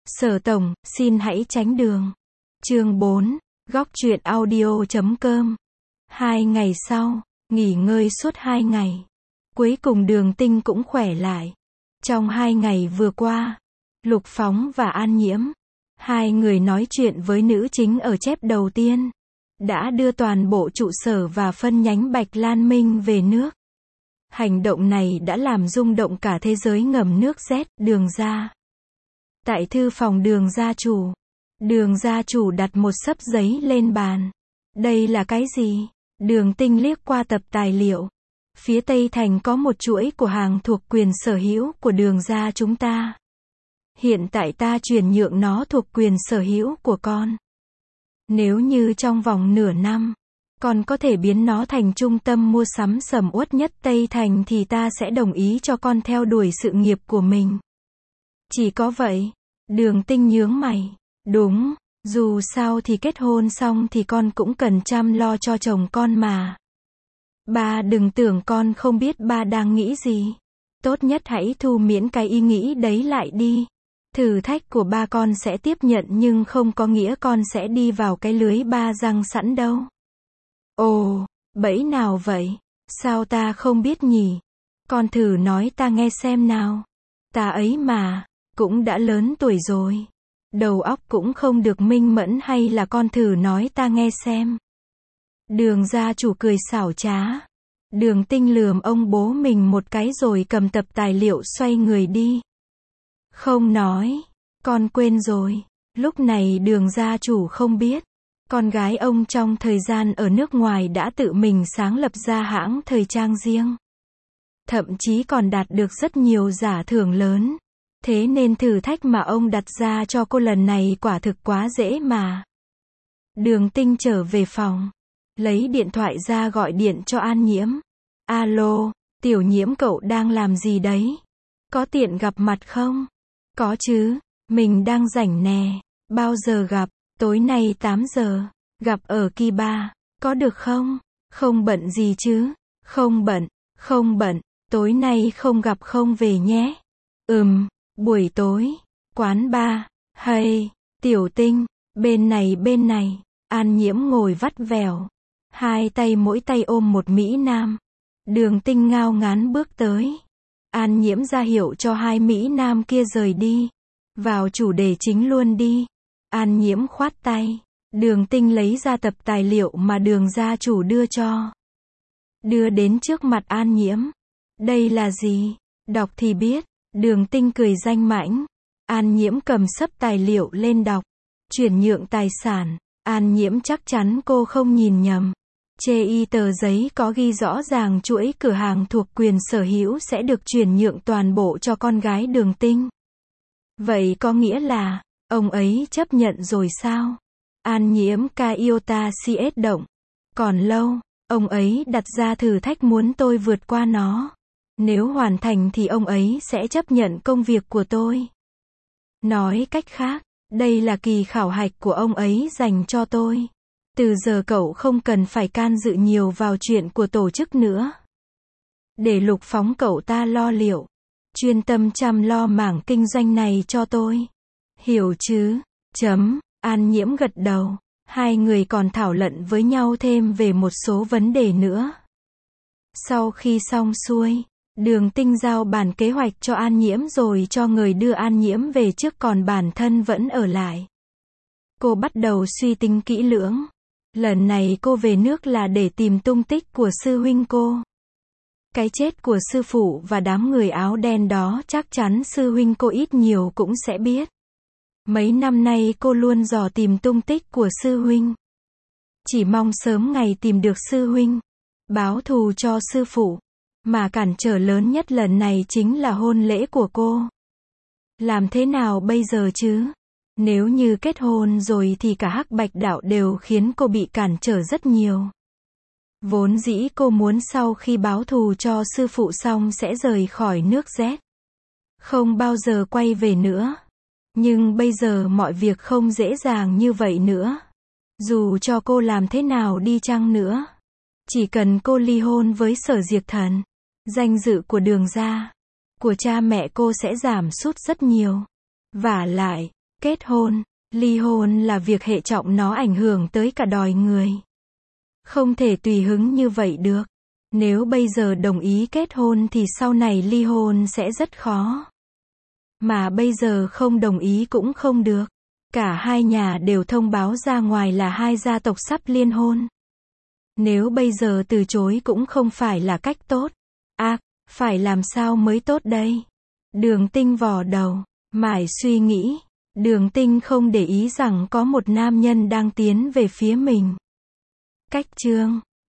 Sở tổng, xin hãy tránh đường. Chương 4, góc truyện audio.com. 2 ngày sau, nghỉ ngơi suốt 2 ngày. Cuối cùng Đường Tinh cũng khỏe lại. Trong 2 ngày vừa qua, Lục Phóng và An Nhiễm, hai người nói chuyện với nữ chính ở chép đầu tiên, đã đưa toàn bộ trụ sở và phân nhánh Bạch Lan Minh về nước. Hành động này đã làm rung động cả thế giới ngầm nước Z, Đường gia. Tại thư phòng Đường gia chủ đặt một xấp giấy lên bàn. Đây là cái gì? Đường Tinh liếc qua tập tài liệu. Phía Tây Thành có một chuỗi của hàng thuộc quyền sở hữu của Đường gia chúng ta. Hiện tại ta chuyển nhượng nó thuộc quyền sở hữu của con. Nếu như trong vòng nửa năm, con có thể biến nó thành trung tâm mua sắm sầm uất nhất Tây Thành thì ta sẽ đồng ý cho con theo đuổi sự nghiệp của mình. Chỉ có vậy. Đường Tinh nhướng mày. Đúng, dù sao thì kết hôn xong thì con cũng cần chăm lo cho chồng con mà. Ba đừng tưởng con không biết ba đang nghĩ gì. Tốt nhất hãy thu miễn cái ý nghĩ đấy lại đi. Thử thách của ba con sẽ tiếp nhận nhưng không có nghĩa con sẽ đi vào cái lưới ba răng sẵn đâu. Ồ, bẫy nào vậy? Sao ta không biết nhỉ? Con thử nói ta nghe xem nào. Ta ấy mà, cũng đã lớn tuổi rồi. Đầu óc cũng không được minh mẫn hay là con thử nói ta nghe xem. Đường gia chủ cười xảo trá. Đường Tinh lườm ông bố mình một cái rồi cầm tập tài liệu xoay người đi. Không nói, con quên rồi. Lúc này Đường gia chủ không biết. Con gái ông trong thời gian ở nước ngoài đã tự mình sáng lập ra hãng thời trang riêng. Thậm chí còn đạt được rất nhiều giải thưởng lớn. Thế nên thử thách mà ông đặt ra cho cô lần này quả thực quá dễ mà. Đường Tinh trở về phòng. Lấy điện thoại ra gọi điện cho An Nhiễm. Alo, Tiểu Nhiễm cậu đang làm gì đấy? Có tiện gặp mặt không? Có chứ, mình đang rảnh nè. Bao giờ gặp? Tối nay 8 giờ. Gặp ở Kỳ Ba. Có được không? Không bận gì chứ? Không bận. Tối nay không gặp không về nhé. Buổi tối. Quán bar. Hay, Tiểu Tinh. Bên này. An Nhiễm ngồi vắt vẻo. Hai tay mỗi tay ôm một mỹ nam. Đường Tinh ngao ngán bước tới. An Nhiễm ra hiệu cho hai mỹ nam kia rời đi. Vào chủ đề chính luôn đi. An Nhiễm khoát tay. Đường Tinh lấy ra tập tài liệu mà Đường gia chủ đưa cho. Đưa đến trước mặt An Nhiễm. Đây là gì? Đọc thì biết. Đường Tinh cười danh mãnh. An Nhiễm cầm xấp tài liệu lên đọc. Chuyển nhượng tài sản. An Nhiễm chắc chắn cô không nhìn nhầm. Chê tờ giấy có ghi rõ ràng chuỗi cửa hàng thuộc quyền sở hữu sẽ được chuyển nhượng toàn bộ cho con gái Đường Tinh. Vậy có nghĩa là, ông ấy chấp nhận rồi sao? An Nhiễm Iota CS động. Còn lâu, ông ấy đặt ra thử thách muốn tôi vượt qua nó. Nếu hoàn thành thì ông ấy sẽ chấp nhận công việc của tôi. Nói cách khác, đây là kỳ khảo hạch của ông ấy dành cho tôi. Từ giờ cậu không cần phải can dự nhiều vào chuyện của tổ chức nữa. Để Lục Phóng cậu ta lo liệu. Chuyên tâm chăm lo mảng kinh doanh này cho tôi. Hiểu chứ? An Nhiễm gật đầu. Hai người còn thảo luận với nhau thêm về một số vấn đề nữa. Sau khi xong xuôi, Đường Tinh giao bản kế hoạch cho An Nhiễm rồi cho người đưa An Nhiễm về trước còn bản thân vẫn ở lại. Cô bắt đầu suy tính kỹ lưỡng. Lần này cô về nước là để tìm tung tích của sư huynh cô. Cái chết của sư phụ và đám người áo đen đó chắc chắn sư huynh cô ít nhiều cũng sẽ biết. Mấy năm nay cô luôn dò tìm tung tích của sư huynh. Chỉ mong sớm ngày tìm được sư huynh. Báo thù cho sư phụ. Mà cản trở lớn nhất lần này chính là hôn lễ của cô. Làm thế nào bây giờ chứ? Nếu như kết hôn rồi thì cả Hắc Bạch đạo đều khiến cô bị cản trở rất nhiều. Vốn dĩ cô muốn sau khi báo thù cho sư phụ xong sẽ rời khỏi nước Z. Không bao giờ quay về nữa. Nhưng bây giờ mọi việc không dễ dàng như vậy nữa. Dù cho cô làm thế nào đi chăng nữa. Chỉ cần cô ly hôn với Sở Diệp Thần. Danh dự của Đường gia, của cha mẹ cô sẽ giảm sút rất nhiều. Vả lại, Kết hôn, ly hôn là việc hệ trọng, nó ảnh hưởng tới cả đời người. Không thể tùy hứng như vậy được. Nếu bây giờ đồng ý kết hôn thì sau này ly hôn sẽ rất khó. Mà bây giờ không đồng ý cũng không được. Cả hai nhà đều thông báo ra ngoài là hai gia tộc sắp liên hôn. Nếu bây giờ từ chối cũng không phải là cách tốt. Phải làm sao mới tốt đây? Đường Tinh vò đầu, mải suy nghĩ. Đường Tinh không để ý rằng có một nam nhân đang tiến về phía mình. Cách chương